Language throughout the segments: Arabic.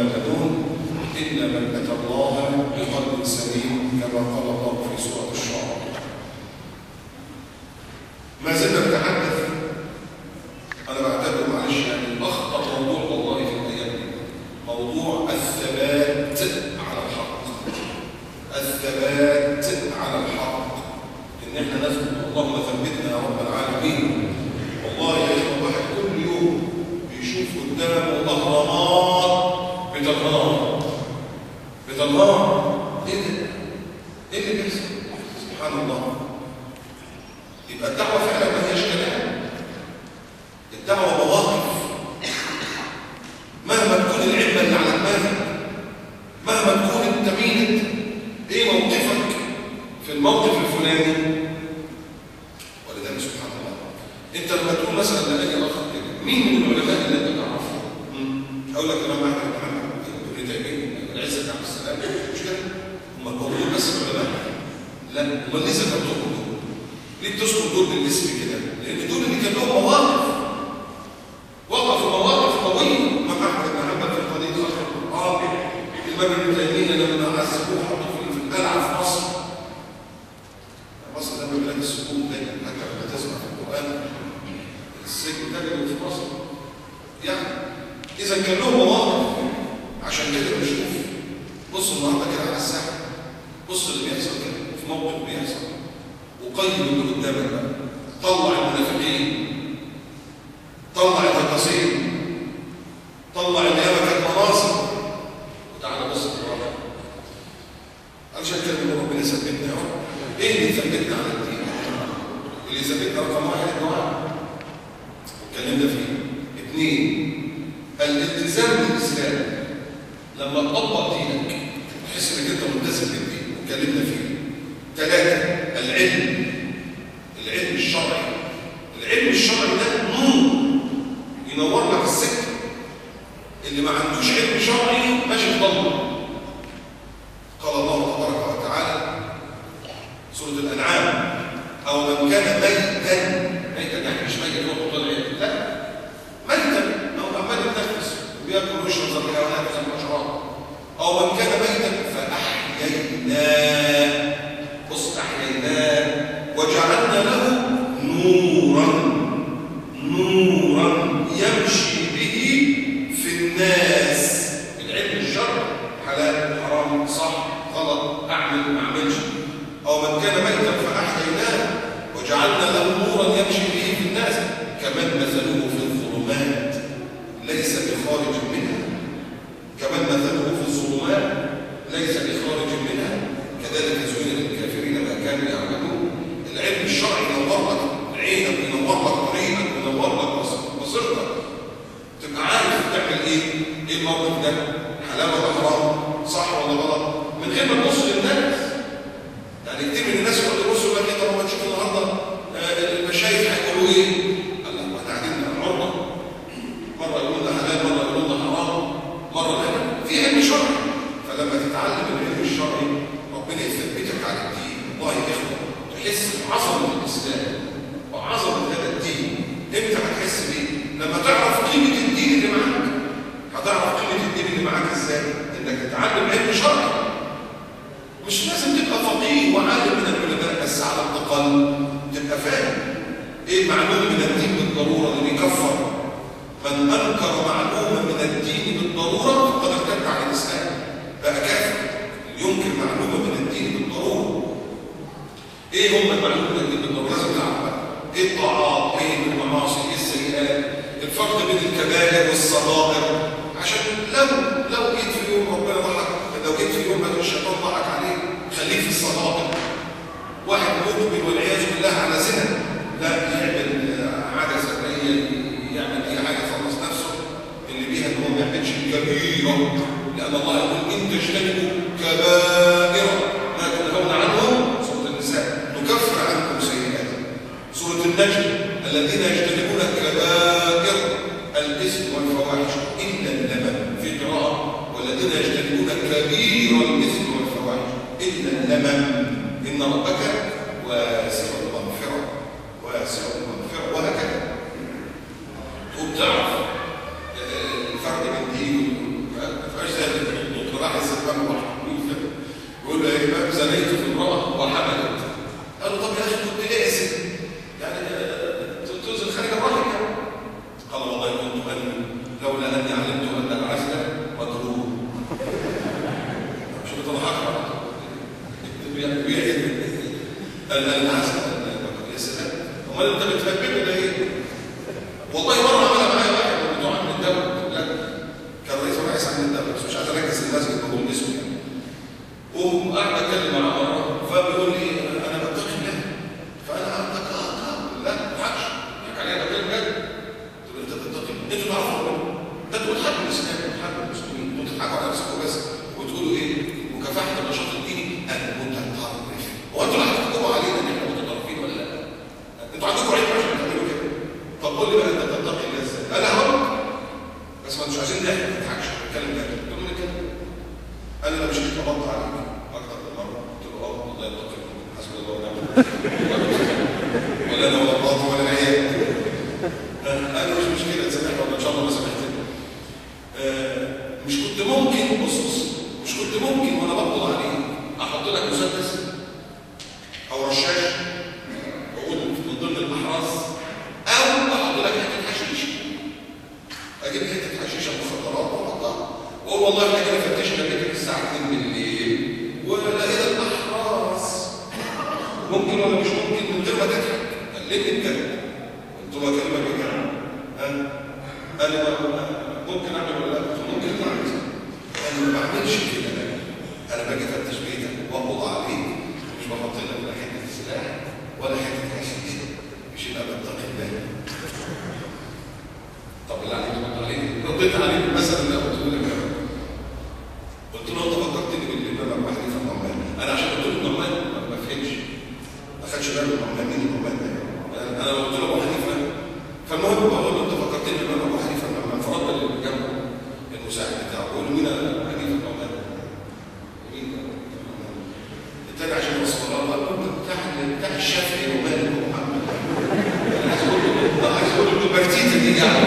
ولا تدون إلا من أتى الله بقلب سليم كما قال الله في سورة الشعراء. ما زلنا نتحدث، أنا بعتبر معلش يعني أخطر موضوع والله في الأيام دي موضوع الثبات على الحق. الثبات على الحق، إن إحنا نثبت. اللهم ثبتنا يا رب العالمين. والله يا إخوة الواحد كل يوم بيشوف قدامه أهرامات بتنهار. إيه ده؟ إيه اللي بيحصل؟ سبحان الله. يبقى الدعوة فعلا ما هياش كلام، الدعوة مواقف. مهما تكون العلم اللي على دماغك، مهما تكون انت مين، ايه موقفك في الموقف الفلاني. ولذلك سبحان الله انت لما تقول مثلا لاي اخ كده مين من العلماء اللي انت تعرفه؟ اقول لك الامام احمد بن حنبل، ابن تيميه، العزة بن عبد السلام، مش كده؟ هم موجودين بس العلماء؟ لا، امال ليه ذكرتهم دول؟ ليه بتذكر دول بالاسم كده؟ لان دول اللي كان لهم مواقف، وقفوا مواقف قويه. الامام احمد بن حنبل في قضيه خلق القران، الامام ابن تيميه لما عذبوه حطوا في القلعه في مصر. مصر ده من بلاد السجون دايما، حتى لما تسمع في القران السجن تجد في مصر. يعني اذا كان لهم مواقف. عشان كده بنشوف، بص النهارده كده على الساحه، بص اللي بيحصل كده في موقف بيحصل، وقيم اللي قدامك بقى. طلع المنافقين، طلع التقاصير، طلع النيابه كانت مناصب، وتعالى بص الواقع. علشان كده بنقول ربنا ثبتنا يا رب. ايه اللي ثبتنا على الدين؟ اللي ثبتنا رقم واحد الدعاء، واتكلمنا فيه. اثنين، الالتزام بالاسلام. لما تطبق دينك تحس انك انت ملتزم بالدين، واتكلمنا فيه. ثلاثه، العلم الشرعي. العلم الشرعي ده نور ينور لك السكه. اللي ما عندوش علم شرعي ماشي في ضلمه. قال الله تبارك وتعالى سوره الانعام: او من كان ميتا يعني مش ميت هو طول العلم، لا، ميتا او عمال يتنفس وبياكل ويشرب زي الحيوانات وزي الحشرات. او من كان ميتا فاحييناه، بص احييناه وجعلنا له نورا يمشي به في الناس. العلم الشرعي، حلال حرام، صح غلط، اعمل ما اعملش. او من كان ميتا فاحييناه وجعلنا له نورا يمشي به في الناس كمن مثله في الظلمات ليس بخارج منها. كمن مثله في الظلمات ليس بخارج منها كذلك زين للكافرين ما كانوا يعملون. العلم الشرعي ينور لك عينك، ينور لك طريقك، ينور لك بصيرتك، تبقى عارف تعمل ايه الموقف ده، حلال ولا حرام، صح ولا غلط، من غير ما تبص للناس. يعني كتير من الناس يقعدوا يبصوا لك كده لما تشوف النهارده المشايخ هيقولوا ايه؟ قال لك واحنا قاعدين عرضه، مره يقولوا ده حلال، مره يقولوا ده حرام، مره لا، في علم شرعي. فلما تتعلم العلم الشرعي ربنا يثبتك على الدين. والله يا اخوه تحس بعظمه الاسلام وعظمه هذا الدين. امتى هتحس بيه؟ لما تعرف قيمه الدين اللي معاك. هتعرف قيمه الدين اللي معاك ازاي؟ انك تتعلم علم شرعي. مش لازم تبقى فقيه وعالم من العلماء، بس على الاقل تبقى فاهم ايه معلوم من الدين بالضروره اللي بيكفر. من انكر معلومه من الدين بالضروره فقد ارتد عن الاسلام، بقى كافر. ينكر معلومه من الدين بالضروره. ايه هم المعلومه من الدين بالضروره؟ لازم نعرف ايه الطاعات، ايه المعاصي، ايه السيئات، الفرق بين الكبائر والصغائر. عشان لو جيت في يوم ربنا ضحك، لو جيت في يوم ما الشيطان ضحك عليك، خليك في الصغائر. واحد مقبل والعياذ بالله على زنا، لا يعمل عاده سريه، يعمل اي حاجه يخلص نفسه اللي بيها ان هو ما يعملش كبيره، لان الله يقول ان تجتنبوا كبائر ما تنهون عنه. سوره النساء: نكفر عنكم سيئاتكم. سوره النجم: الذين يجتنبون كبائر الاثم والفواحش الا اللمم. في قراءه: والذين يجتنبون كبير الاثم والفواحش الا اللمم ان ربك واسع المغفره، وهكذا. وبتعرف الفرق بين دي، ما تبقاش زي العسل يا سلام. امال انت بتفكرني ده ايه؟ والله مره عملها معايا واحد من بتوع امن الدوله، لا كان رئيس مجلس امن الدوله بس مش عايز اركز المسجد بقول اسمه يعني. وقعد اتكلم معاه مره فبيقول لي انا بتقي الله، فانا عندك لا ما تضحكش عليا بتكلم بجد. قلت له انت بتتقي، انتوا تعرفوا ده انتوا بتحاربوا الاسلام وبتحاربوا المسلمين، انتوا بتضحكوا على نفسكم بس وبتقولوا ايه؟ مكافحه النشاط الديني المتطرف. هو انتوا اللي هتحكموا علينا ان احنا متطرفين ولا لا؟ انتوا عندكم عيب عشان تعملوا كده. طب قول لي بقى انت بتتقي الله ازاي؟ انا هقول بس ما انتوش عايزين نحكي ما تضحكش نتكلم كده. قلت له كده قال لي انا مش هتقبض عليك اكتر من مره. قلت له اه الله يتقي حسبي الله ونعم الوكيل ولا انا ولا الله ولا العيال. قال لي مش مشكله تسامحني ولا ان شاء الله ما سامحتني. مش كنت ممكن بص مش كنت ممكن وانا بقبض عليك احط لك مسدس او رشاش وعود من ضمن الاحراز او احط لك حته حشيش، اجيب حته حشيشه مخدرات واحطها واقول والله احنا كده فتشنا بيتك الساعه 2 بالليل ولقينا الاحراز ممكن ولا مش ممكن من غير ما تضحك. كلمني بجد. قلت له اكلمك بجد. قال لي ممكن اعمل ولا لا؟ ممكن تعمل. انا ما بعملش كده، انا باجي افتش بيتك واقبض عليك مش بحط لك لا حته سلاح ولا حته حشيش، مش يبقى بتقي الله. طب اللي عليك ترد عليه رديت عليه مثلا اللي قلت لك قلت له انت فكرتني بالامام ابو حنيفه النعمان. انا عشان قلت له النعمان ما فهمش ما خدش باله النعمان مين النعمان ده. انا لو قلت له ابو حنيفه فالمهم بقول له انت فكرتني بالامام ابو حنيفه النعمان، فرد اللي جنبه المساعد بتاعه بيقول له مين ابو حنيفه النعمان؟ مين التاني عشان يوصل الله قال له بتاع الشافعي ومالك ومحمد. عايز اقول له البرتيته دي يعني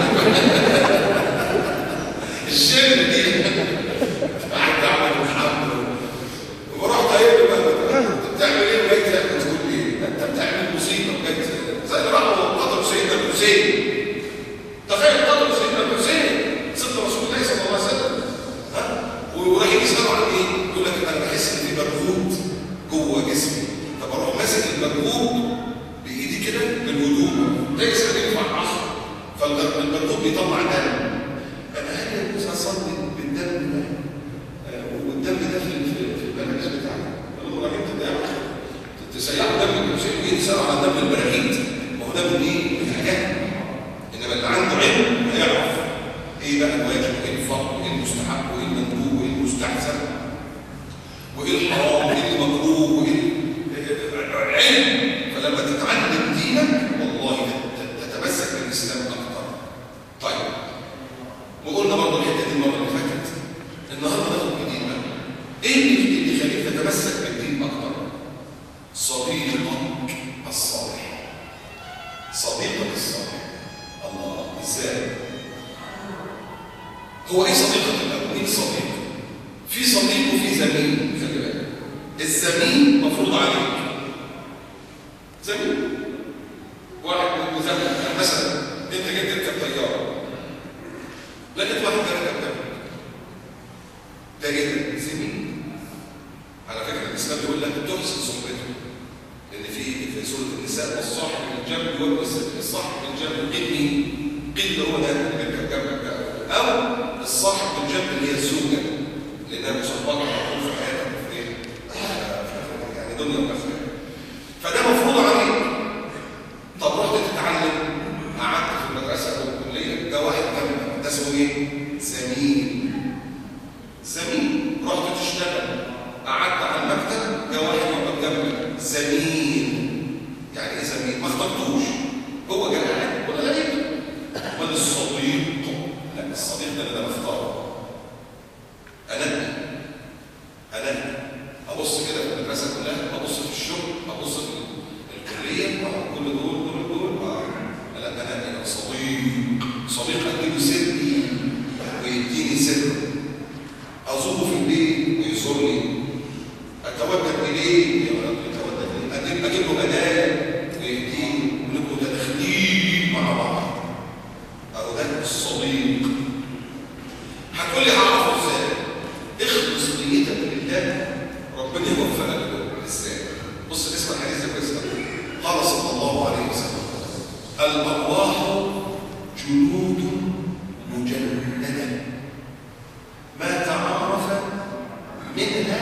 الشرب دي قاعد اعمل محمد ورحت قايل له بقى انت بتعمل ايه وجاي تعمل تقول ايه؟ انت بتعمل مصيبه وجاي زي اللي راحوا قتلوا سيدنا الحسين. تخيل قتلوا سيدنا الحسين سيدنا رسول الله صلى الله عليه وسلم ورايحين يسالوا عن ايه؟ يقول لك انا بحس ان في برغوث جوه جسمي فبروح ماسك البرغوث بايدي كده بالهدوء ده يسمى ينفع عصر فالبرغوث بيطلع دم. انا هل يجوز اصلي بالدم ده والدم ده في البراغيث بتاعنا؟ قالوا له انت ده تسيحوا دم الحسين ويجي يسالوا على دم البراغيث. ما هو ده من ايه؟ من الحاجات. انما اللي عنده علم هيعرف ايه بقى الواجب وايه الفرض وايه المستحب وايه المندوب وايه المستحسن وايه الحرام وايه المكروه وايه علم. فلما تتعلم دينك والله تتمسك بالاسلام اكثر. طيب وقلنا برضه الحته دي المره اللي فاتت. النهارده ناخد جديد بقى. ايه اللي يخليك تتمسك بالدين اكثر؟ صديقك الصالح. صديقك الصالح. الله ازاي؟ هو ايه صديقك الاول؟ مين صديق؟ في صديق وفي زميل. خلي بالك الزميل مفروض عليك. زميل واحد مزمن مثلا انت جيت تركب طياره لقيت واحد راكب جنبك ده ايه؟ زميل. على فكره الاسلام بيقول لك تحسن صحبته لان في سوره النساء والصاحب بالجنب والصاحب بالجنب قيل هو ده اللي بيركب جنبك ده او الصاحب بالجنب اللي هي الزوجه لانها مصاحبه على طول في حياتك في ايه؟ يعني دنيا واخره. فده مفروض عليك. طب رحت تتعلم قعدت في المدرسه او الكليه ده واحد جنبك ده اسمه ايه؟ زميل. زميل. رحت تشتغل قعدت على المكتب ده واحد يقعد جنبك زميل. يعني ايه زميل؟ ما اخترتوش هو جه قاعد ولا لقيته. امال الصديق لا الصديق ده اللي انا بختاره. انا ابص كده في المدرسه كلها ابص في الشغل ابص في الكليه كل دول لا انا صديق اديله سري ويديني سر. ازوره في البيت ويزورني. اتودد اليه اجيب له هدايا ويديني ونبقوا متداخلين مع بعض. اهو ده الصديق. هتقول لي هعرفه ازاي؟ اخلص نيتك لله ربنا يوفقك ازاي؟ بص اسمع الحديث ده كويس. الأرواح جنود مجندة ما تعارف منها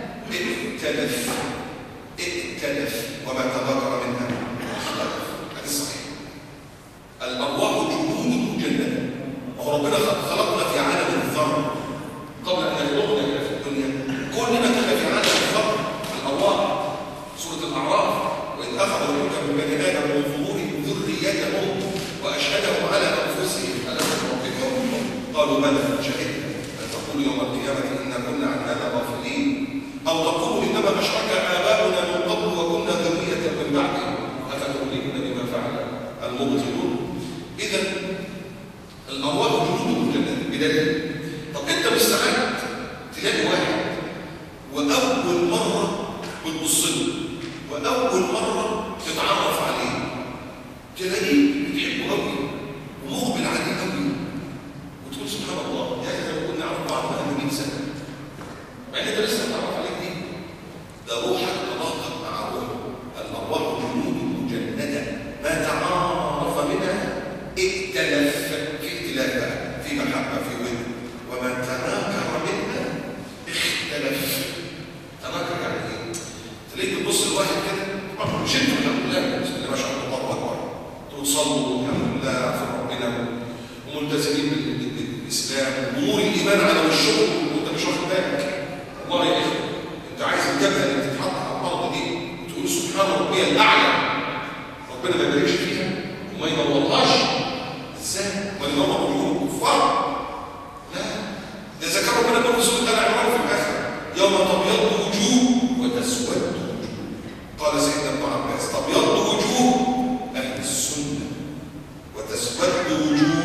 ائتلف وما تذاكر منها اختلف. هذا صحيح. الأرواح جنود مجندة. وهو ربنا خلقنا في عالم الذر قبل أن يخلقنا في الدنيا. كلنا كنا في عالم الذر الأرواح. سورة الأعراف: وإذ أخذ ربك من بني آدم من ظهورهم ذريتهم وأشهدهم على أنفسهم ألست بربكم؟ قالوا بلى شهدنا أن تقولوا يوم القيامة إنا كنا عن هذا غافلين أو تقولوا إنما أشرك آباؤنا من قبل وكنا ذرية من بعدهم أفتهلكنا بما فعل المبطلون. إذا الأرواح جنود مجندة بدليل. طب أنت مستعد تلاقي واحد وأول مرة بتبص له وأول مرة تتعرف عليه تلاقيه بتحبه قوي ومقبل عليه قوي وتقول سبحان الله يا أخي لو كنا نعرف بعض بقى 100 سنة مع إن أنت لسه بتتعرف عليه جديد. ده روحك تلاقت مع روحه. الأرواح جنود مجندة ما تعارف منها ائتلف. في ائتلاف بقى، في محبة، في ود. ومن تناكر منها اختلف. تناكر يعني ايه؟ تلاقيك بتبص لواحد كده مش انت الحمد لله بسم الله ما شاء الله الله اكبر توصلوا الحمد لله عارفين ربنا وملتزمين بالاسلام وامور الايمان على وشهم وانت مش واخد بالك. والله يا اخي انت عايز الجبهه اللي بتتحط على الارض دي وتقول سبحان ربي الاعلى ربنا ما يباركش فيها وما ينورهاش ازاي؟ ما ينور وجوه الكفار؟ لا ده اذا كان ربنا بيقول في سوره ال عمران في الاخر يوم تبيض وجوه وتسود وجوه. قال سيدنا ابن عباس تبيض وجوه اهل السنه وتسود وجوه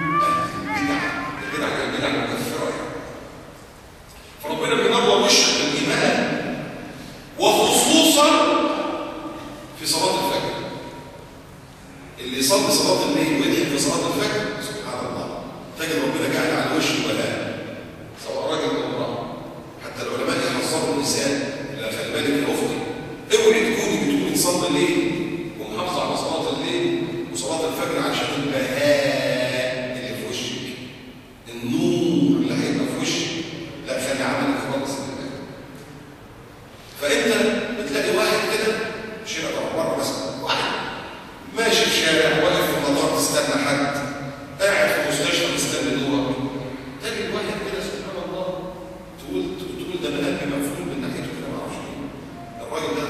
اهل البدع المكفره يعني. فربنا بينور وشك بالايمان وخصوصا في صلاه الفجر. اللي يصلي صلاه الليل ويدخل في صلاه الفجر سبحان الله تجد ربنا جعل على وشه ولاء سواء راجل او امراه. حتى العلماء يحذروا النساء اللي خلي بالك يا اختي اوعي تكوني بتقولي تصلي الليل ومحافظه على صلاه الليل وصلاه الفجر عشان البهاء اللي في وشك النور اللي هيبقى في وشك. لا خلي عملك خالص لله. فانت بتلاقي واحد كده مش هنا بره مثلا واحد ماشي في الشارع واقف في المطار تستنى حد قاعد في مستشفى مستني دورك تلاقي واحد كده سبحان الله تقول ده انا قلبي مفهوم من ناحيته كده ما اعرفش ايه الراجل ده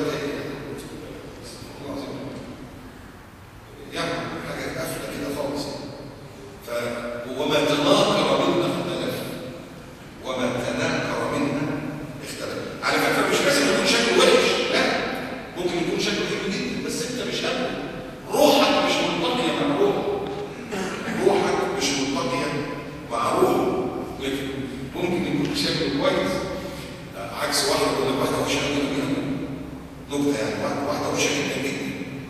يعني حاجه قافله كده خالص. وما تناكر منها اختلف وما تناكر منها اختلف. على فكره مش لازم يكون شكله وحش لا ممكن يكون شكله حلو جدا بس انت مش قابله. روحك مش منطقيه مع روحه. روحك مش منطقيه مع روحه. لكن ممكن يكون شكله كويس عكس واحده ولا واحده وشها جدا نكته يعني واحده وشها جدا جدا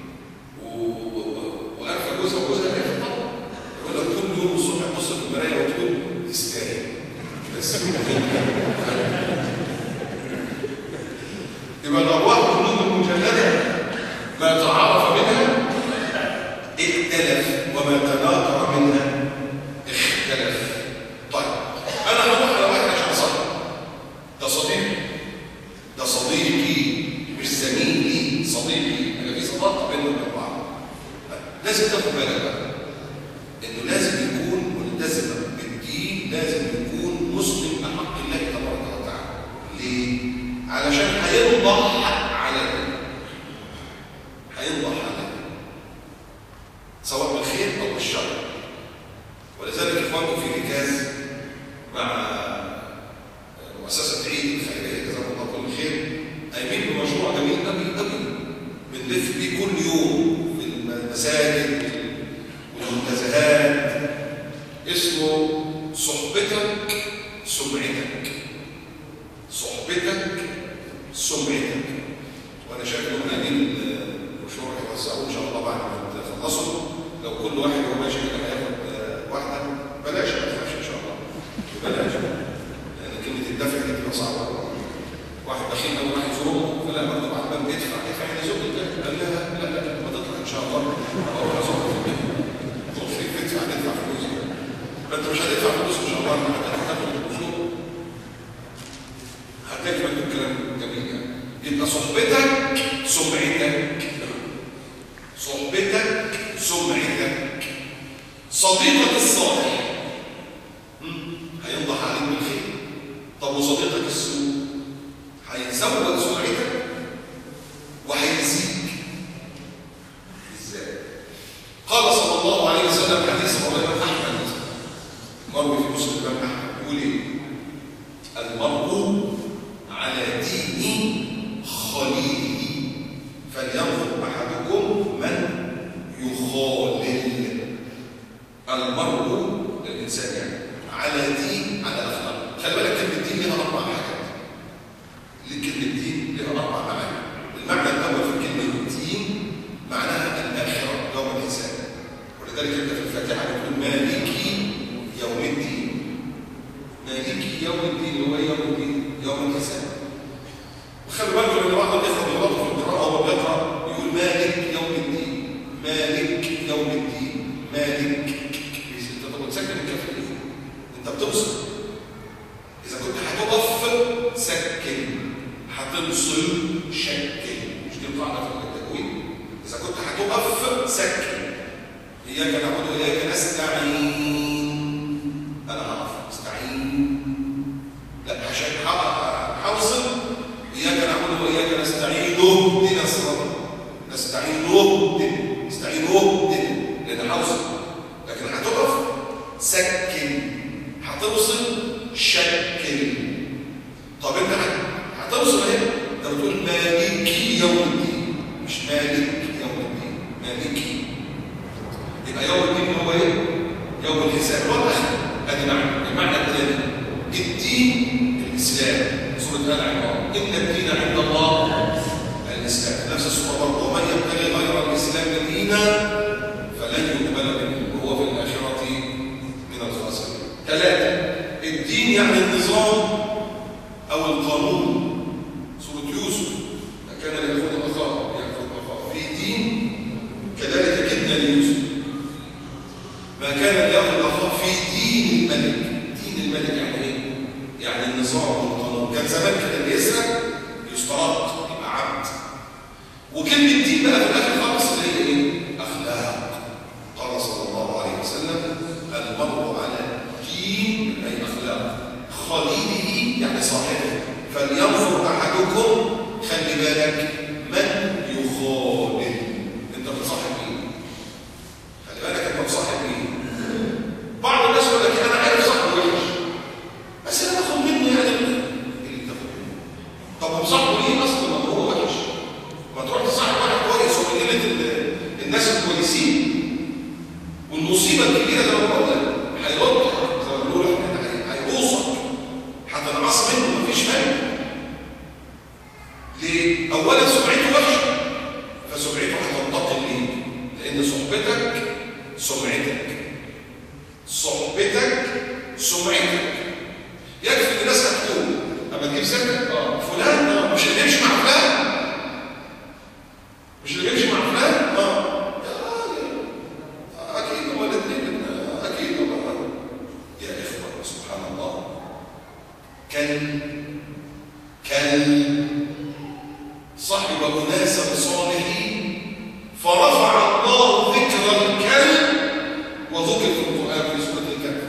وعارفه جوزها وجوزها هي في الطبق يقول لك كل يوم الصبح تبص في المرايه وتقول تستاهل بس يبقى الارواح جنود مجنده ما تعارف منها ائتلف وما تناكر منها اختلف. طيب انا هروح على واحد عشان اصلي ده صديقي ده صديقي مش زميلي صديقي انا في صداقه بيننا وبين بعض. لازم تاخد بالك بقى انه لازم يكون ملتزم بالدين لازم يكون مسلم بحق الله تبارك وتعالى. ليه؟ علشان هينضح علينا سواء بالخير او بالشر. ولذلك اخوانكم في ركاز مع مؤسسه عيد الخيريه جزاكم الله كل خير قايمين بمشروع جميل قوي قوي بنلف بيه كل يوم في المساجد والمنتزهات اسمه صحبتك سمعتك. صحبتك سمعتك. وانا شايف انهم قايمين المشروع هيوزعوه ان شاء الله بعد ما تخلصوا. لو كل واحد هو ماشي كده هياخد واحده بلاش ما تخافش ان شاء الله بلاش لان كلمه الدفع دي بتبقى صعبه. واحد بخيل او واحد ظروفه فلا مكتوب على الباب ادفع يزق الباب قال لها لا ما تطلع ان شاء الله او ازق الباب ما انت مش هتدفع فلوس ان شاء الله، هتاخد الفلوس هتكمل بالكلام الجميل يعني. يبقى صحبتك سمعتك، صحبتك سمعتك. صديقك الصالح هينضح عليك بالخير. طب وصديقك السوء هيزود سمعتك وهيزيك ازاي؟ قال صلى الله عليه وسلم حديث رواه احمد مروي في مسلم الامام احمد يقول ايه؟ المرء على دين خليله فلينظر احدكم من يخالل. المرء للانسان يعني على دين، على اخلاق. خلي بالك كلمه دين لها 4 حاجات. كلمه دين لها 4 معاني. المعنى الاول في كلمه دين معناها الاخره، يوم الحساب. ولذلك انت في الفاتحه بتقول مالكي يوم الدين. مالكي يوم الدين اللي هو يوم الدين، يوم الحساب. وخلي بالكم ان بعض الاخوه بيغلطوا في القراءه وهو بيقرا يقول مالك يوم الدين، مالك يوم الدين، مالك. انت بتسكن الكافرين، انت بتوصل. اذا كنت هتقف سكن، هتوصل شكل. مش دي القاعده في التكوين؟ اذا كنت هتقف سكن. اياك نعبد واياك نستعين. انا هقف استعين، لا هوصل. اياك نعبد واياك نستعين، اهدنا الصراط، نستعين اهدنا، نستعين اهدنا، لان هوصل. لكن هتقف سكن، هتوصل شكل. طب انت هتوصل اهي، انت بتقول مالكي يوم الدين، مش مالك يوم الدين، مالكي. يبقى يوم الدين هو ايه؟ يوم الحساب والاخره. ادي معنى. المعنى الثاني الدين الاسلام. سوره ال عمران ان الدين عند الله الاسلام. نفس السوره برضه ومن يبتغي غير الاسلام دينا فلن يقبل منه وهو في الاخره من الخاسرين. 3 الدين يعني النظام او القانون. سوره يوسف كان يأخذ اخاه في دين كذلك كدنا ليوسف ما كان يأخذ اخاه في دين الملك. دين الملك يعني ايه؟ يعني النظام والقانون. كان زمان كده اللي يسرق يسترق يبقى عبد. وكلمه دين بقى في الاخر خالص اللي هي ايه؟ اخلاق. قال صلى الله عليه وسلم المرء على دين اي اخلاق خليله يعني صاحبه. فلينظر احدكم، خلي بالك من يخالل. انت بتصاحب مين؟ خلي بالك انت بتصاحب مين. بعض الناس يقول لك انا عارف صاحبي وحش بس انا باخد منه يعني اللي بتاخد منه. طب بتصاحبه ليه اصلا ما هو وحش؟ ما تروح تصاحب واحد كويس ومن قله الناس الكويسين. والمصيبه الكبيره زي ما بقول لك هيردك، زي ما بنقول هيغوصك، هتنعص منه مفيش فايده. ليه؟ اولا سمعته وحشه فسمعته هتنتقل ليك، لان صحبتك سمعتك، صحبتك سمعتك. يكفي ان الناس هتقول اما تجيب سيرتك فلان مش اللي يمشي مع فلان، مش اللي يمشي مع فلان اكيد هما الاثنين، اكيد هما. يا اخوه سبحان الله، كان صاحب اناسا صالحين فرفع الله ذكر الكلب وذكر في القران في سوره الكهف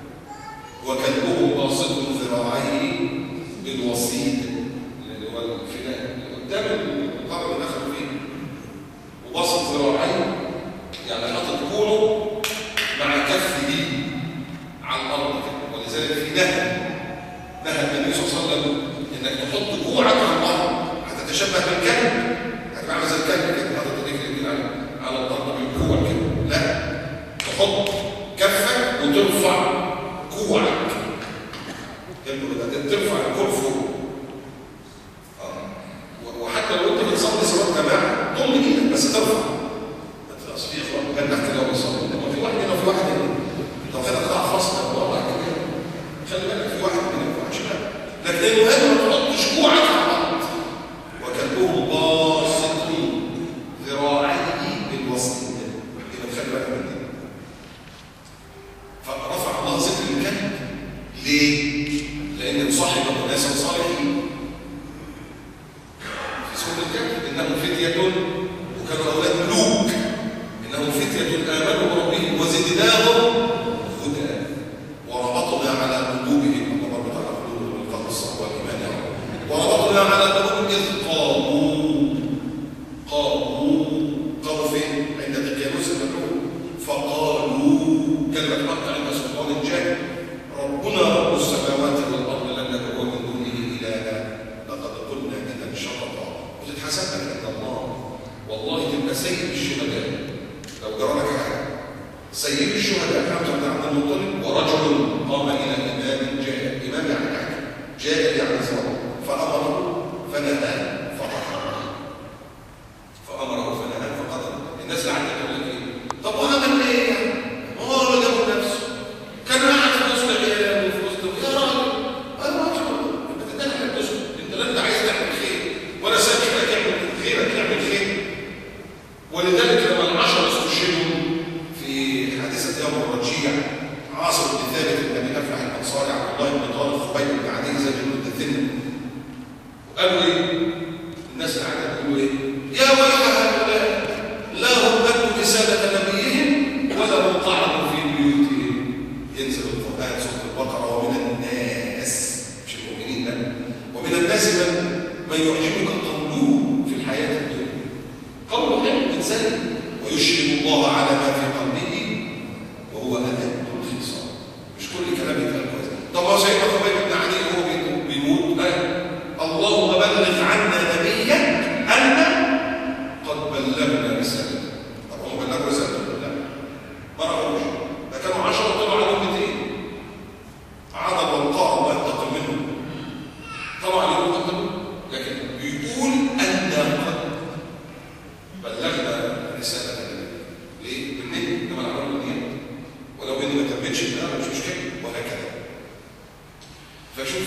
وكلبه باسط ذراعيه بالوسيط اللي هو الفناء قدام القبر اللي دخلوا فيه، وباسط ذراعيه يعني حاطط كوله مع كفه على الارض. ولذلك في نهى النبي صلى الله عليه وسلم انك تحط كوعك على الارض هتتشبه بالكلب، هتبقى عامل زي الكلب كده حاطط ايديك على الارض بالكوع كده. لا، تحط كفك وترفع كوعك، ترفع الكوع فوق. وحتى لو انت بتصلي صلاه جماعه ضم ايدك بس ترفع. ما تبقاش في اخوان كان تحت لو بيصلي، لما في واحد هنا وفي واحد هنا لو كده قطع فاصله والله كده خلي بالك في واحد ما ينفعش. لكن المهم ما تحطش كوعك على الارض. وكلبه باسط ذراعيه بالوسط، يبقى خلي بالك من دي. فرفع الله فتية، وكانوا أولاد ملوك، إنهم فتية آمنوا بربهم وزدناهم هدى وربطنا على قلوبهم، الله ربط على قلوبهم القلب الصحوة والإيمان، وربطنا على قلوبهم إذ قالوا فين؟ عند تقيانوس الملعون، فقالوا كلمة حق عند سلطان جاهل، ربنا رب السماوات والأرض لن ندعو من دونه إلها لقد قلنا إذا شططا. وتتحسب لك عند الله والله تبقى سيد الشهداء. لو جرى لك حاجة سيد الشهداء حمزة بن عبد المطلب ورجل قام إلى إمام جاهل، إمام يعني حاكم جاهل يعني صار، فأمره فنهى فقتل. الناس اللي عندك يقول لك ايه؟ طب وانا من ايه يعني؟ هو اللي جابه نفسه كان قاعد في وسط عياله وفي وسط يا راجل انا ما انت بتدلع على الدسم، انت لا انت عايز تعمل خير ولا سامح لك يعمل خيرك يعمل خير. ولذلك لما العشرة استشهدوا في حادثة يوم الرجيع، عاصم بن ثابت بن ابي افلح الانصاري، عبد الله بن طالب، خبيب بن عدي، زيد بن الدثنة، وقالوا ايه؟ الناس اللي قاعده بيقولوا ايه؟ يا ويح هؤلاء لا هم أدوا رسالة نبيهم ولا هم قعدوا في بيوتهم. ينزل القرآن سورة البقرة ومن الناس مش المؤمنين لا، ومن الناس من يعجبك قوله في الحياة الدنيا، قوله حلو إنسان ويشهد الله على ما في قلبه وهو أدب الخصام. مش كل كلام يتقال كويس. طب هو سيدنا خبيب بن عدي وهو بيموت اللهم بلغ عنا نبيك أن قد بلغنا رسالة. طب هم بلغوا رسالة؟ لا ما رأوش، ده كانوا 10 طلعوا عليهم 200 عدد والقاء الله ينتقم منهم، طبعا عليهم قتلوا، لكن بيقول أن قد بلغنا رسالة النبي. ليه؟ بالنية، إنما العمل بالنية، ولو إني ما تمتش مش مشكلة، وهكذا. فشوف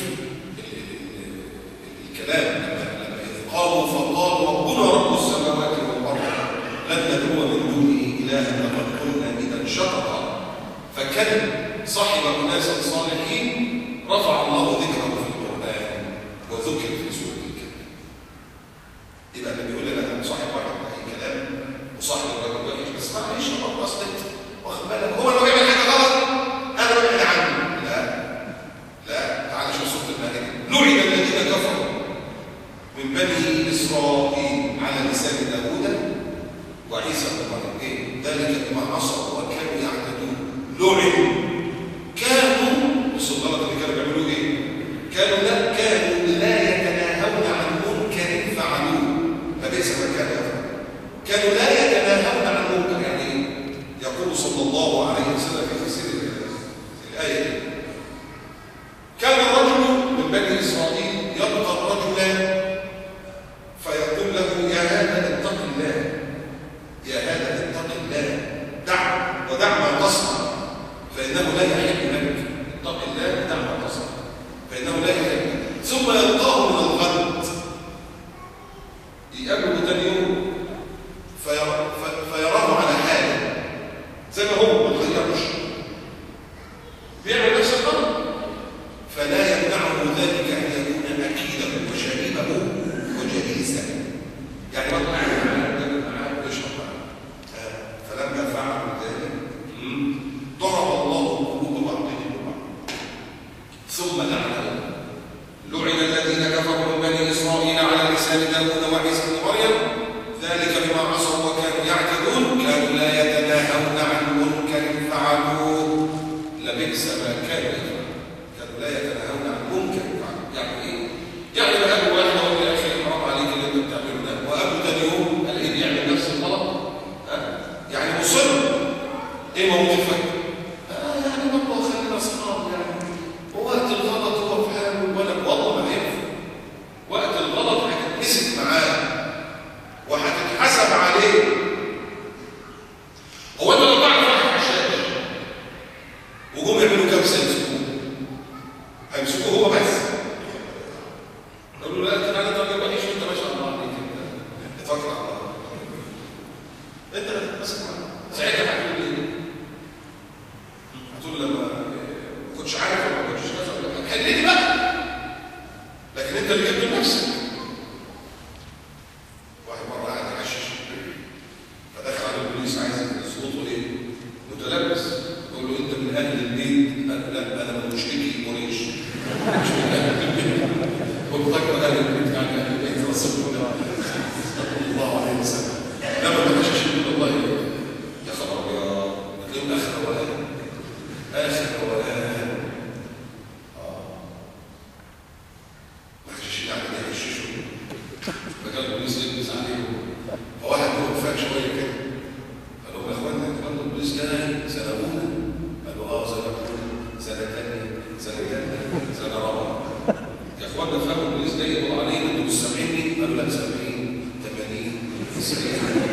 الكلام لما إذ قالوا فقالوا ربنا رب السماوات والأرض لن ندعو من دونه إلها لقد قلنا إذا شططا. فكلم صاحب أناسا صالحين رفع الله ذكره في القرآن وذكر في سورة الكهف. يبقى اللي بيقول لنا أنا صاحب واحد أي كلام وصاحب الرجل وحش، بس معلش برضه أصل واخد بالك هو لو بيعمل حاجة غلط أنا ببعد عنه. لا تعالى شوف سورة المائدة، لعن الذين كفروا من بني إسرائيل على لسان داوود وعيسى بن مريم. إيه؟ ذلك بما عصوا وكانوا يعتدون. لعن كانوا بص الغلط اللي كانوا بيعملوا إيه؟ كانوا لا يتناهون عن منكر فعلوه، فبئس ما كانوا لا يتناهون عن منكر. يعني إيه؟ يقول صلى الله عليه وسلم في تفسير الآية دي كان الرجل من بني إسرائيل يلقى الرجل فيقول له يا هذا اتق الله، يا هذا اتق الله، ودع ما تصنع فإنه لا يحل لك. اتق الله ودع ما تصنع فإنه لا يحل لك. ثم يلقاه من الغد، يقابله ثاني يوم فيراه على حاله زي ما هو ما تغيرش، بيعمل نفس الغلط، فلا يمنعه ذلك أن يكون أكيدا وشريبه وجليسا. يعني برضه قاعد معاه بيشرب معاه، فلما فعلوا ذلك ضرب الله قلوب بعضهم ببعض ثم لعنهم. لعن الذين كفروا من بني إسرائيل على لسان داوود وعيسى بن مريم ذلك بما عصوا وكانوا يعتدون، كانوا لا يتناهون عن منكر فعلوه لبئس ما كانوا يفعلون. كانوا لا يتناهون عن منكر فعلوه. يعني ايه؟ يعني بقى واحد اقول يا اخي حرام عليك اللي انت بتعمله ده، وقابله ثاني يوم قال ايه بيعمل نفس الغلط، يعني مصر. ايه موقفك؟ يعني برضه خلينا اصحاب، يعني وقت الغلط هو في حاله الولد والله ما ينفع. وقت الغلط هتتمسك معاه وهتتحسب عليه. هو انت لو تعرف واحد حشاش وجم يعملوا كام سنه هيمسكوه هو بس، يقولوا له لا انت انا راجل وحش وانت ما شاء الله عليك اتوكل على الله، انت اللي هتتمسك معاه. ساعتها هتقول ايه؟ هتقول لما ما كنتش عارف ولا ما كنتش كذا حلني بقى، لكن انت اللي جبت لنفسك. واحد مره قاعد اهل البيت يعني اهل البيت رسول الله صلى الله عليه وسلم لما ما حشش من الله يا خبر ابيض هتلاقيهم اخر روقان اخر روقان ما حشش يعني ما يحششوا فكان البوليس يلبس عليهم فواحد منهم فاق شويه كده قال لهم يا اخوانا البوليس جاي سلمونا قالوا سلمونا سنه ثانيه سنه ثالثه سنه رابعه يا اخوانا فهموا البوليس جاي يقولوا علينا انتوا مش سامعيني قالوا لا 70 80 90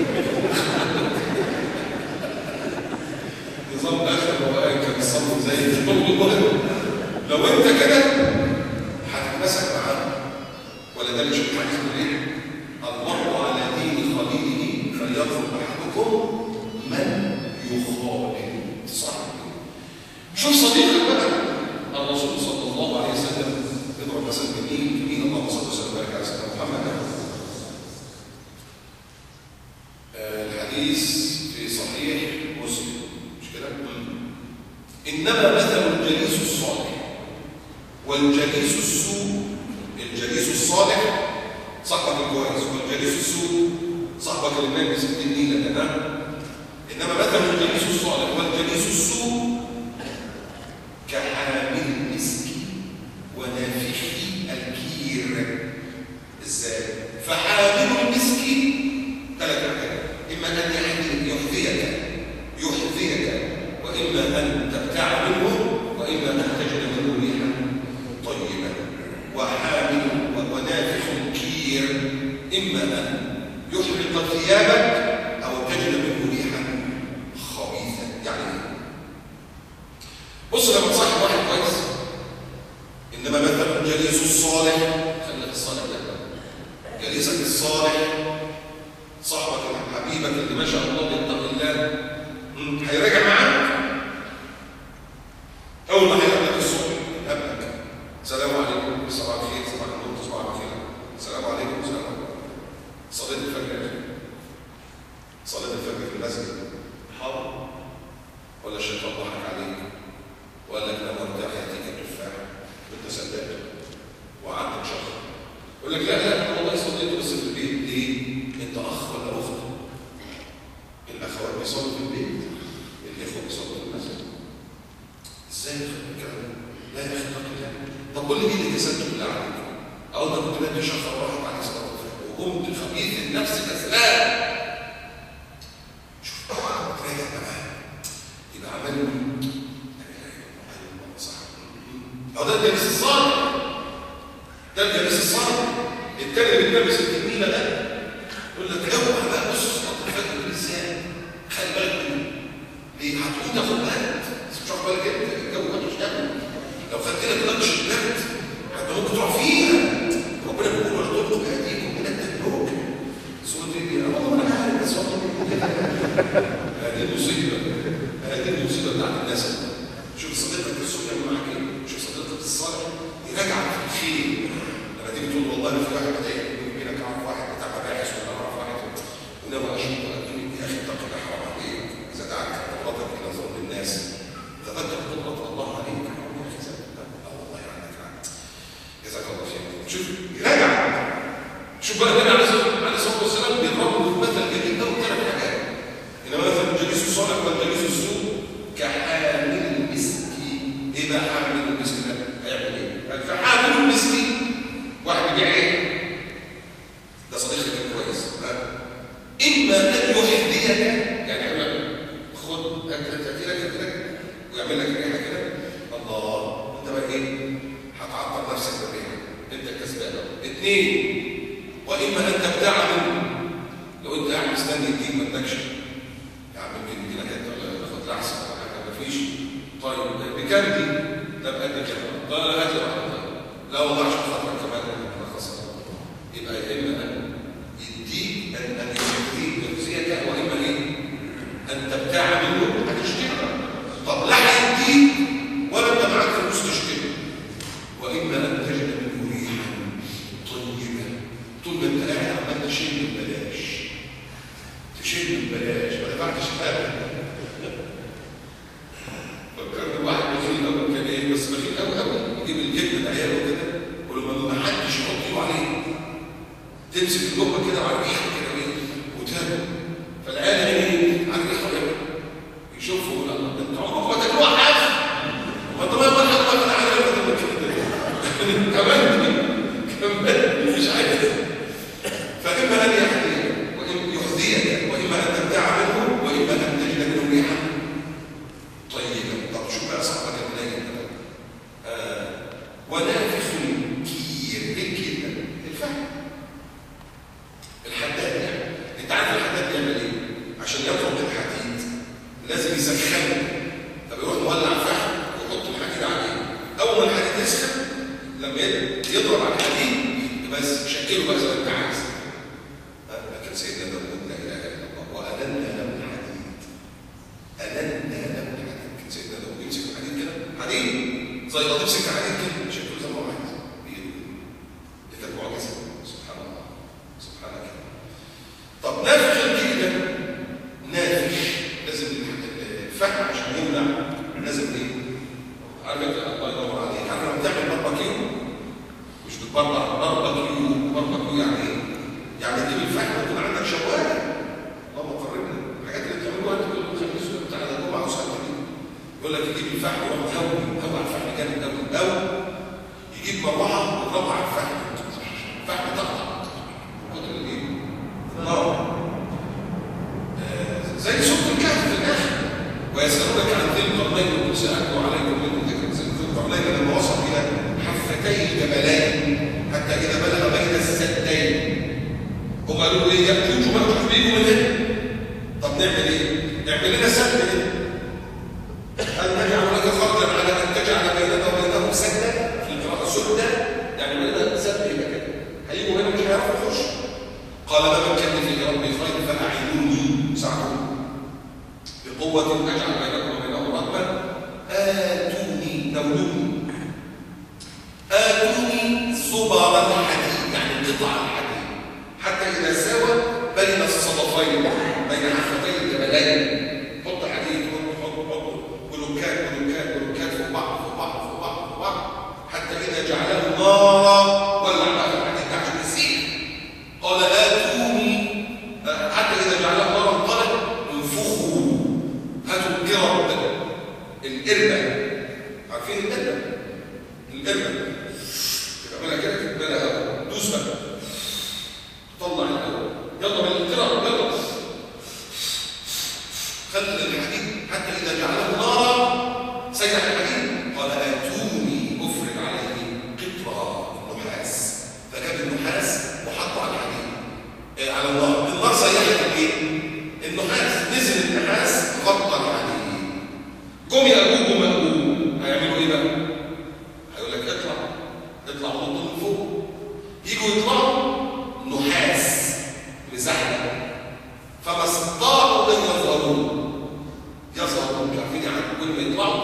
نظام اخر روقان كان الصف زي الفل لو انت كده هتتمسك معاه ولا ده اللي شفت حديث ايه؟ المرء على دين خليله فلينظر احدكم من يخالل صح شوف صديقك بقى الرسول صلى الله عليه وسلم يضرب مثل جميل اللهم صل وسلم وبارك على سيدنا محمد الحديث في صحيح مسلم مش كده؟ انما مثل الجليس الصالح والجليس السوء الجليس الصالح صاحبك الكويس والجليس السوء صاحبك اللي نايم بست النيله تمام انما مثل الجليس الصالح والجليس السوء كحامل المسك ونافخ الكير ازاي فحامل المسك ثلاث حاجات اما ان يحذيك واما ان تبتاع منه واما ان تجد منه ريحا طيبا وحامل ونافخ الكير اما ان يحرق ثيابك او تجد منه ريحا خبيثا يعني بص لما تصاحب واحد كويس انما مثلا الجليس الصالح خليك الصالح ده جليسك الصالح صاحبك حبيبك اللي ما شاء الله بيتقي الله هيراجع معاك اول ما هيقابلك الصبح قابلك السلام عليكم صباح الخير صباح النور صباح الخير السلام عليكم السلام عليكم صليت الفجر صليت الفجر في المسجد حاضر ولا الشيطان ضحك عليك وقال لك لما انت هياتيك التفاح وانت صدقته وقعدت شهر يقول لك لا والله صليت بس في البيت ليه؟ انت اخ ولا اخت؟ الاخوات بيصلوا في البيت الاخوه بيصلوا في المسجد ازاي الكلام لا يا اخي لا طب قول لي مين اللي كسبته بالله عليك؟ اول ما كنت بدي شهر وراحت على صلاه الفجر وقمت خبيث النفس كسلان شوف تراجع معاه يبقى عمل أو ده الجليس الصالح ده الجليس الصالح التاني اللي بيلبس التنينه ده يقول لك اوعى بقى بص صلاه الفجر ازاي خلي بالك منه ليه هتقوم تاخد برد بس مش واخد بالك انت الجو وحش قوي لو خدت لك لانش البرد حتى ممكن تقع فيها ربنا بيقول ولا تلقوا بايديكم من التهلوك سوره ايه والله ما انا عارف بس والله هذه المصيبه بتاعت الناس شوف صديقك السوء يعمل معاك ايه شوف صديقك الصالح يراجعك في الخير لما تيجي تقول والله انا في واحد بتاعي بينك اعرف واحد بتاع مباحث ولا اعرف واحد ونبغى اشوف يا اخي اتق الله حرام عليك اذا دعك قدرتك الى ظلم الناس تذكر قدره الله عليك والله عنك جزاك الله خير شوف يراجع شوف بقى النبي عليه الصلاه والسلام بيضرب مثل جميل قوي ثلاث حاجات انما مثل الجليس الصالح والجليس السوء كحامل المسك ايه بقى حامل المسك ده هيعمل ايه فحامل المسك واحد بيبيع ايه ده صديقك الكويس اما ان يحذيك يعني يعمل خد تاتي لك ويعمل لك ريحه كده الله انت بقى ايه هتعطل نفسك بالريحه انت كسبان اثنين واما ان تبتاع منه لو انت قاعد مستني يديك ما ادكش يا عم اديني كده حته ولا تاخد احسن ولا حاجه مفيش طيب بكام دي؟ ده بقد كده لا هات لي واحده لا والله عشان خاطرك كمان انا خسرت يبقى يا اما ان يديك ان يخزيك واما ايه؟ ان تبتاع منه هتشتري طب لا هيديك ولا انت معاك فلوس تشتري واما ان تجد منه ريحا طيبه طول ما انت قاعد عمال تشيل ببلاش ما دفعتش حاجه فكرت واحد بخيل قوي كان ايه بس بخيل قوي يجيب الجبنه لعياله كده يقول له تمسك اللقمه كده على الريحه كده وتاكل. فالعيال ايه على الريحه يشوفوا يقول انت عمرك ما تاكلوا حاجه، وانت ما تاكلوا حاجه على الريحه كمان مش عايز. فاما ان يحذيك واما ان تبتاع منه واما ان تجد منه ريحا طيبه. طب شوف بقى صاحبك المنين ونافخ كير. الكير ده الفحم، الحداد. يعني انت عارف الحداد بيعمل ايه؟ عشان يطلق الحديد لازم يسخنه، فبيروح مولع فحم ويحط الحديد عليه. اول ما الحديد يسخن لما يضرب على الحديد بس شكله بقى زي ما انت عايز. لكن سيدنا داود لا اله الا الله والنا له الحديد. النا له الحديد. كان سيدنا داود يمسك الحديد كده، حديد زي ما تمسك الحديد كده شكله زي ما هو عايز بايده. دي كانت معجزه سبحان الله سبحانك. طب نافخ الكيل ده نافخ لازم الفحم عشان يمنع لازم ايه؟ عارف انت الله يدور عليك، عارف لما بتعمل باربيكيو مش بتبرع باربيكيو يعني ايه؟ يعني تجيب الفحم ويكون عندك شوايه. اللهم قربنا الحاجات اللي بتعملوها انتوا كل خميس بتاع الجمعه وساعات يقول لك يجيب الفحم ويروح يهوي على الفحم جامد قوي، او يجيب مروحه ويضربها على الفحم، الفحم تقطع قدر الايه؟ نار زي سوق الكهف في الاخر. ويسالونك عن ذي القرنين وقل سالته عليكم منه ذكر. ذي القرنين لما وصل الى حفتي الجبلين حتى اذا بلغ بين السدين هم قالوا ايه؟ يأجوج ومأجوج بيجوا من هنا. طب نعمل ايه؟ نعمل لنا سد هنا. هل نجعل لك خرجا على ان تجعل بيننا وبينهم سدا؟ في القراءه سدا يعني بيننا سد هنا كده. هيجوا هنا مش هيعرفوا يخشوا. قال ما مكنني في ربي خير فاعينوني ساعدوني بقوه اجعل بينكم وبينهم رحمه اتوني نولوني آتوني زبر الحديد يعني قطع الحديد حتى إذا ساوى بين الصدفين بين حفتي الجبلين. حط حديد حط بلوكات فوق بعض حتى إذا جعله نارا ولع بقى الحديد عشان يسيح. قال آتوني حتى إذا جعله نارا قال انفخوا هاتوا القربة. عارفين القربة تعملها كده تقبلها هوا دوس بقى طلع الهوا يلا بالانقراض يلا خلي الحديد حتى اذا جعله نارا سيح الحديد. قال اتوني افرغ عليه قطرة النحاس. فجاب النحاس وحطه على الحديد على النار سيحت الايه؟ النحاس. نزل النحاس غطى الحديد. جم يأجوج ومأجوج هيعملوا ايه بقى؟ هيقول لك اطلع ونط من فوق. يجوا يطلعوا نحاس لزحمه فما استطاعوا ان يظهروا مش عارفين يعني كل ما يطلعوا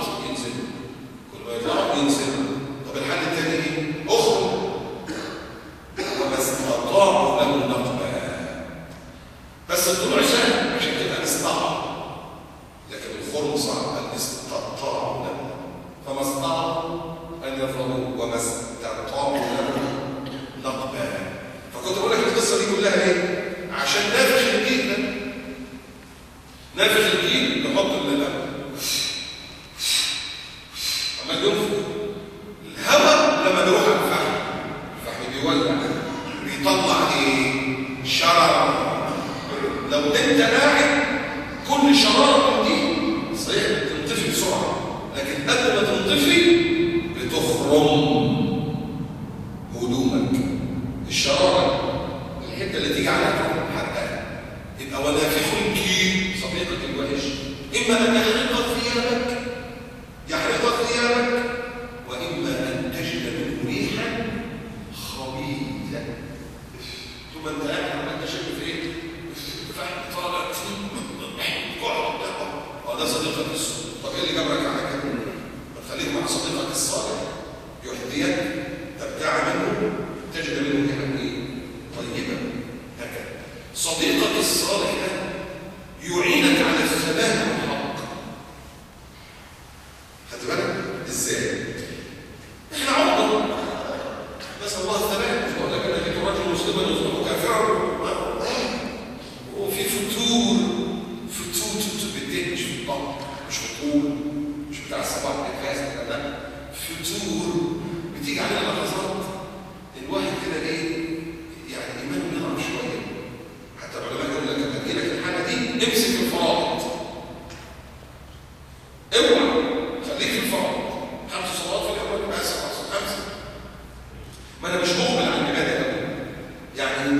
ينزلوا. طب الحل الثاني ايه؟ اخرج. وما استطاعوا له نقبا. بس الطلوع سهل عشان كده استطاعوا، لكن الخروج صعب. استطاعوا له فما استطاعوا ان يظهروا وما استطاعوا له نقبا. فكنت بقول لك القصه دي كلها ايه؟ عشان نافخ الجيل ده. نافخ الجيل نحط اللبن عمال ينفخ الهواء لما بيروح على الفحم بيولع بيطلع ايه؟ شرر. لو انت قاعد كل شراره من دي صحيح بتنطفي بسرعه، لكن قبل ما تنطفي بتخرم هدومك. الشراره الحته اللي تيجي عليها تروح حرقها. يبقى ونافخ الكيل صديقك الوحش اما ان يحرقك ثيابك واما ان تجد منه ريحا خبيثه. ثم انت قاعد عمال تشم في ايه؟ فحم طالع ده صديقك السوء. طب ايه اللي جابك على كده؟ خليك مع صديقك الصالح يهديك تبتاع منه تجد منه ريحا ايه؟ طيبه. هكذا صديقك الصالح يعينك على الثبات والحق. خدت بالك ازاي؟ احنا عرضه نسال الله الثبات. مش بقول لك انا جيت رجل مسلما يصبح كافرا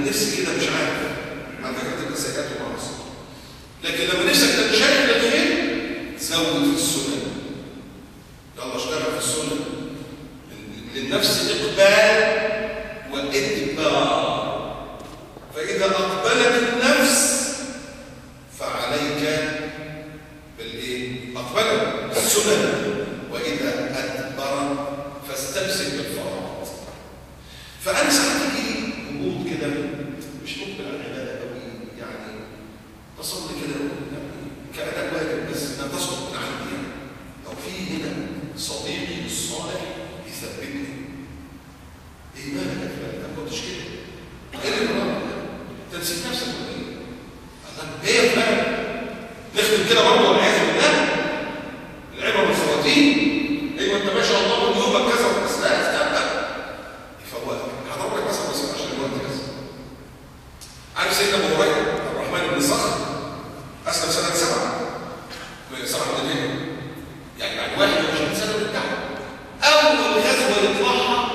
انا نفسي كده مش عارف، على فكره تبقى سيئات ومعاصي. لكن لما نفسك تنشغل بالخير زود في السنن، يلا اشتغل في السنن. للنفس اقبال وادبار، فاذا اقبلت النفس فعليك بالايه؟ اقبلت السنن، واذا ادبر فاستمسك بالفرائض. فانا ساعات تجي هبوط كده، مش مقبل على العباده قوي، يعني تصلي كده كانك واجب بس انها تسقط من عندي. يعني لو في هنا صديقي الصالح يثبتني، ايه مالك يا فلان؟ انت ما كنتش كده، ايه اللي وراك؟ انت نسيت نفسك ولا ايه؟ ايه يا فلان؟ نختم كده برضه والعياذ بالله العبر والخواتيم. ايوه انت ما شاء الله من يومك كذا، بس لا استنى يفوقك. هضرب لك مثلا بس عشان الوقت بس. عارف سيدنا ابو هريره عبد الرحمن بن صخر اسلم سنه 7 من الهجره، يعني بعد 21 سنه من الدعوه. اول غزوه يطلعها،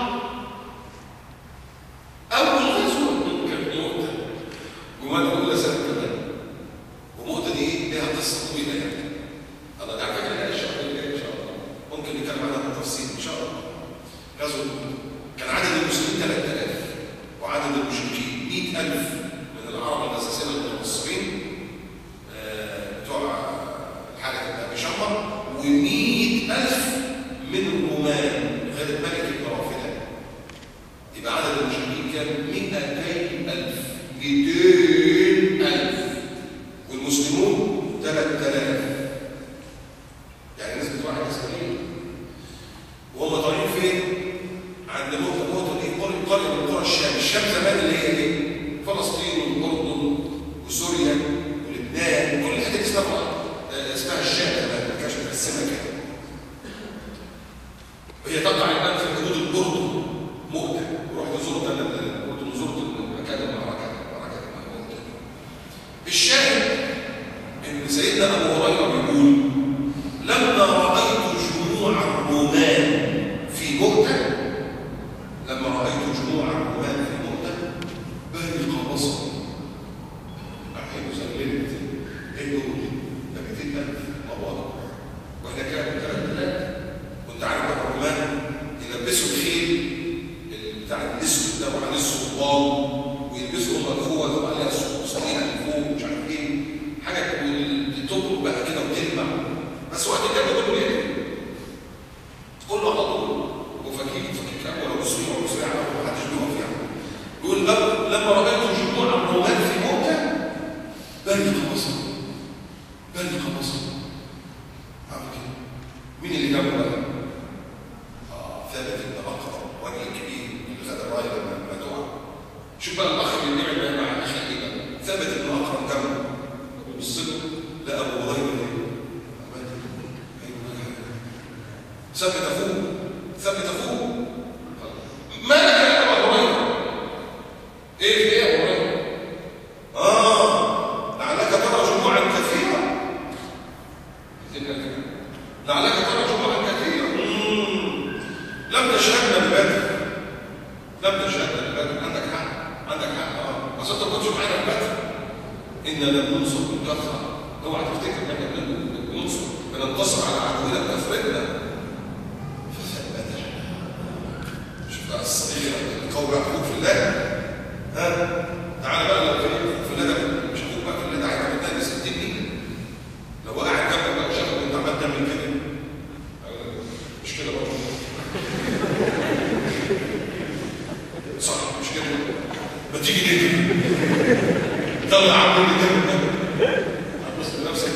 اول غزوه كانت مؤتة، ومات اولى سنه كمان. ومؤتة دي لها قصه طويله يعني. الله ده على فكره ان شاء الله ممكن نتكلم عنها بالتفصيل ان شاء الله. غزوه كان عدد المسلمين 3000 وعدد المشركين 100,000 من العرب الاساسيين المتوسطين بتوع الحارث بن ابي شمر، و100,000 من الرومان غير الملك بن رافده. يبقى عدد المشركين كان 200,000 200,000 والمسلمون 3000، يعني نسبة واحد إسرائيل. وهم طالعين فين؟ عند نقطة إيه؟ قرية من قرى الشام. الشام زمان اللي هي إيه؟ فلسطين والأردن وسوريا ولبنان، كل الحتة دي اسمها الشام زمان، ما كانتش متقسمة كده. وهي تقع الآن في حدود الأردن مؤتة، ورحت زرت أنا الأردن وزرت مكان المعركة مؤتة. الشاهد إن سيدنا أبو هريرة بيقول: لما رأيت جموع الرومان في مؤتة، لما رأيت جموع الرومان في مؤتة برق بصري. أحيانا زللت إيه دول؟ ده 200,000 الله أكبر، وإحنا كام 3000. كنت عارف الرومان يلبسوا الخيل بتاع الأسود ده وعليه الصلبان، ويلبسوا هم الخوذ وعليها الصليب فوق مش عارف إيه حاجة، تطلب بقى كده وتلمع. بس وقت الجنة كله ايه؟ كله على طول وفكيك ولا بصري ولا بصري على ما حدش بيقف يعني. يقول لما رأيت جموع الرومان في مؤتة برق بصري، برق بصري. عارف كده؟ مين اللي جابه بقى؟ ثابت بن أقرع، راجل كبير اللي خد الراية لما تقع. شوف بقى الأخ اللي بيعمل مع أخي إيه بقى؟ ثابت بن أقرع جنبه بص له لقى أبو هريرة ثبت اخوه مالك يا ابو هريره؟ ايه يا ابو هريره؟ لعلك ترى جموعا كثيره، لعلك ترى جموعا كثيره لم تشهدنا ببدر، لم تشهدنا ببدر. عندك حق بس انت ما كنتش معانا في بدر. انا لم ننصر بالكثره، اوعى تفتكر ان احنا بننصر بننتصر على عدونا بكثرتنا. الصديق القوي اخوك في الله، تعالى بقى لو في الله مش اخوك بقى في الله، ده هيبقى مداني 60 جنيه. لو قاعد جنبك بقى وشافك وانت عمال تعمل كده، مش كده برضه صح؟ مش كده؟ ما تيجي ليه كده؟ طلع عمرو اللي جنبك هتبص لنفسك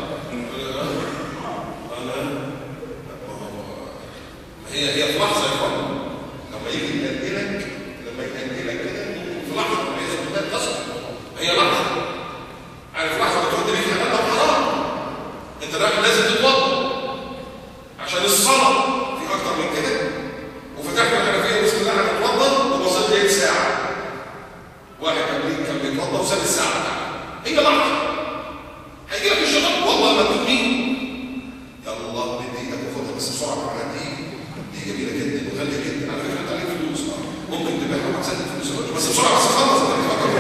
هي في لحظه يا فندم لما يجي ينقلك كده في لحظه عايزك تصل، هي لحظه. عارف لحظه بترد بيها حلال او حرام، انت لازم تتوضا عشان الصلاه في اكتر من كده. وفتحت الحنفيه بسم الله هنتوضا وبصيت لقيت ساعه، واحد كان بيتوضا وساب الساعه بتاعته. هي لحظه هيجي لك الشيطان والله ما تؤمن، يلا بدي ايدك وخدها بس بسرعه على دي جميله جدا وغاليه جدا على فكره. انت عليك فلوس ممكن تبيعها وتسدد فلوس بس بسرعه، بس خلص انت بتفكر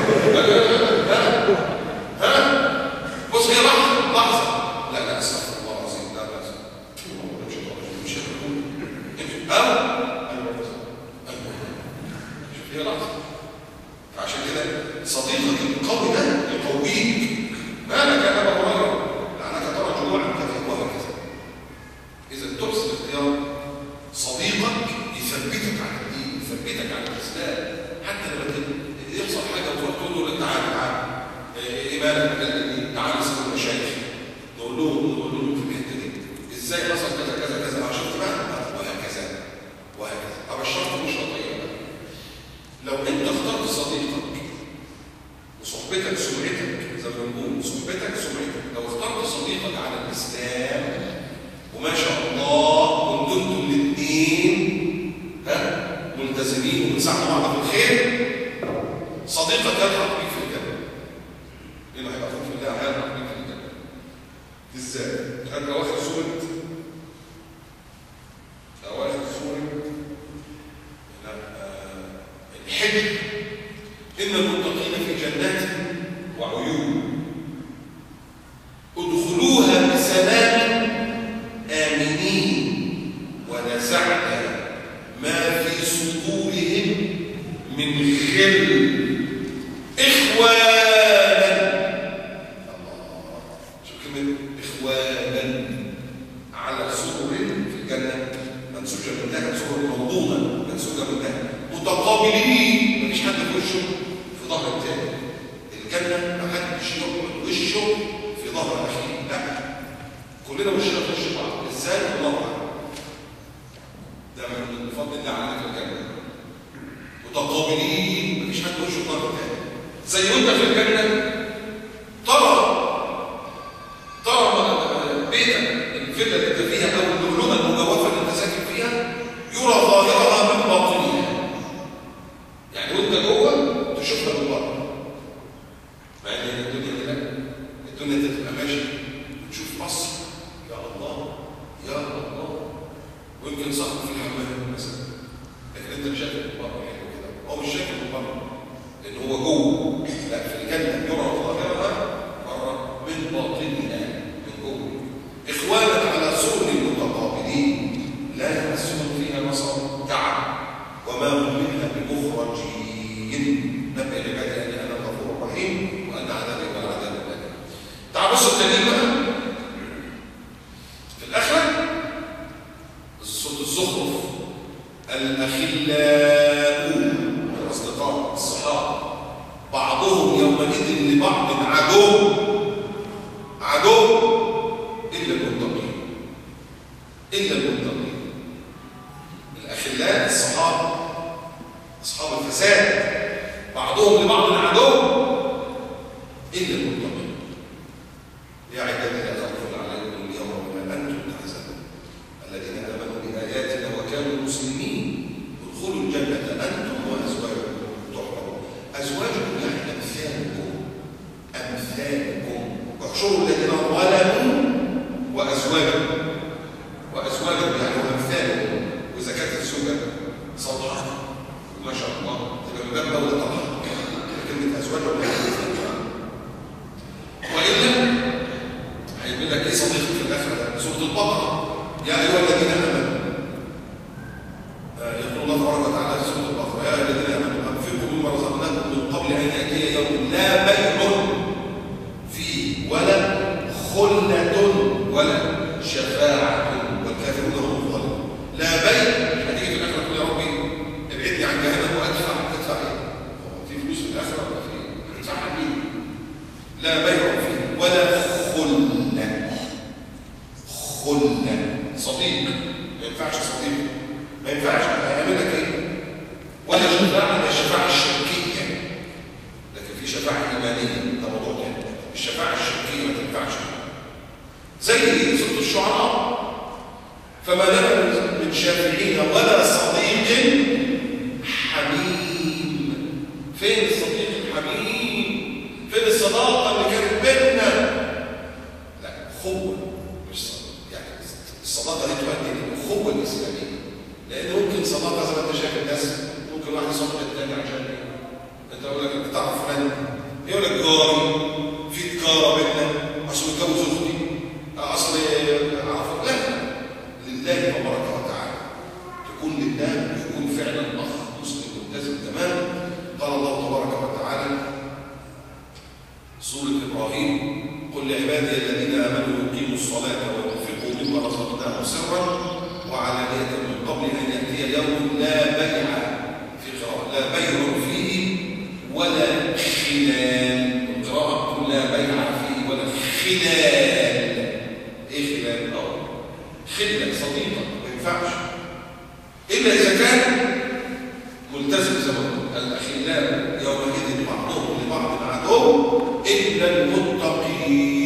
بالك تعالوا نسال المشايخ نقول لهم في الحته دي ازاي حصل كذا كذا كذا عشان بقى وهكذا وهكذا. ابشركم مش طيبه. لو انت اخترت صديقك وصحبتك سمعتك، زي ما بنقول صحبتك سمعتك، لو اخترت صديقك على الاسلام وما شاء الله كنتم انتم الاثنين ملتزمين وبتساعدوا بعض في الخير، صديقك يلحق بيك في الجنه. ايه اللي هيلحق في الله؟ هيلحق بيك في الجنه. ازاي؟ انت واخد سوره الحجر، ان المتقين في جنات وعيون ادخلوها بسلام آمنين ونزعنا ما في صدورهم من غل إخوانا. الله، شوف كلمة إخوانا على سرر في الجنة منسوجة من ذهب، سرر موضوعة منسوجة من ذهب، متقابلين، مفيش حد في وشه في ظهر التاني. الجنة ما حدش يقعد وشه في ظهر أخيه، لا، كلنا وشنا في وش بعض. ازاي؟ الله أعلم. ده من فضل الله علينا في الجنة. متقابلين، مفيش حد وشه في ظهر التاني. زي وانت في الجنة ترى بيتك، الفيلا اللي انت فيها او اللؤلؤة المجوفة اللي انت ساكن فيها يرى ظاهرها من باطنها. يعني وانت جوه تشوفها من بره. مع ان الدنيا دي تبقى ماشي وتشوف قصر، يا الله يا الله، ويمكن صاحبه في الحمام مثلا، لكن انت مش شايف من بره يعني كده، هو مش شايف من بره لان هو جوه. لا، في الجنه يرى ظاهرها بره من باطنها، من جوه. اخوانا على سرر متقابلين لا يمسهم فيها نصب تعب وما هم منها بمخرجين. نبئ عبادي اني انا الغفور الرحيم وان عذابي هو العذاب الاليم. تعال بصوا التانيين بقى في الاخره، الصوت الزخرف، الاخلاء، الاصدقاء الصحابه، بعضهم يومئذ لبعض عدو الا المتقين، الا المتقين. الاخلاء الصحابه اصحاب الفساد بعضهم لبعض عدو الا المتقين. يا عبادي لا خوف عليكم اليوم ولا انتم تحزنون الذين امنوا باياتنا وكانوا مسلمين ادخلوا الجنه انتم وازواجكم تحبرون. ازواجكم يعني امثالكم واحشروا الذين ظلموا وازواجهم يعني امثالكم. واذا كانت الزوجه صالحه ما شاء الله تبقى من باب اولى طبعا كلمه ازواجهم والا هيقول لك ايه صديقك في الاخره ده؟ سوره البقره، يا ايها الذين امنوا، يقول الله تبارك وتعالى في سوره البقره، يا ايها الذين امنوا انفقوا مما رزقناكم من قبل ان ياتي يوم لا بيع فيه ولا خلة ولا شفاعة والكافرون هم الظالمون. لا بيع، هتيجي في الاخره تقول يا ربي ابعدني عن جهنم وادفع ايه؟ في فلوس في الاخره ولا في؟ هتدفعها مين؟ لا بيع فيه ولا خلة صديق، ما ينفعش صديق، ما ينفعش، هيعمل لك ايه؟ ولا شفاعة، ولا الشفاعة الشركية، لكن في شفاعة إيمانية، ده موضوع تاني. الشفاعة الشركية ما تنفعش. زي سورة الشعراء، فما لنا من شافعين ولا صديق حميم. فين الصديق الحميم؟ فين الصداقة اللي كانت بيننا؟ لا، أخوة مش صداقة. يعني الصداقة دي تؤدي للأخوة الإسلامية، لأن ممكن صداقة زي ما أنت شايف الناس، ممكن واحد يصدق الثاني عشان أنت أقول لك أنت تعرف فلان، يقول لك جاري في تجارة بيننا، أصل متجوز أختي، أصل أعرف. لا، لله تبارك وتعالى، تكون لله ويكون فعلا أخ مسلم ملتزم تماما. قال الله تبارك وتعالى سورة إبراهيم: قل لعبادي الذين آمنوا يقيموا الصلاة وينفقوا مما رزقناهم سرا وعلانية من قبل أن يأتي يوم لا بيع، في قراءة لا بيع فيه ولا خلال، القراءة لا بيع خلال. ايه خلال؟ خلة صديقة ما ينفعش إلا إذا كان ملتزم زي ما قلت. الأخلاء يومئذ بعضهم لبعض عدو إلا المتقين.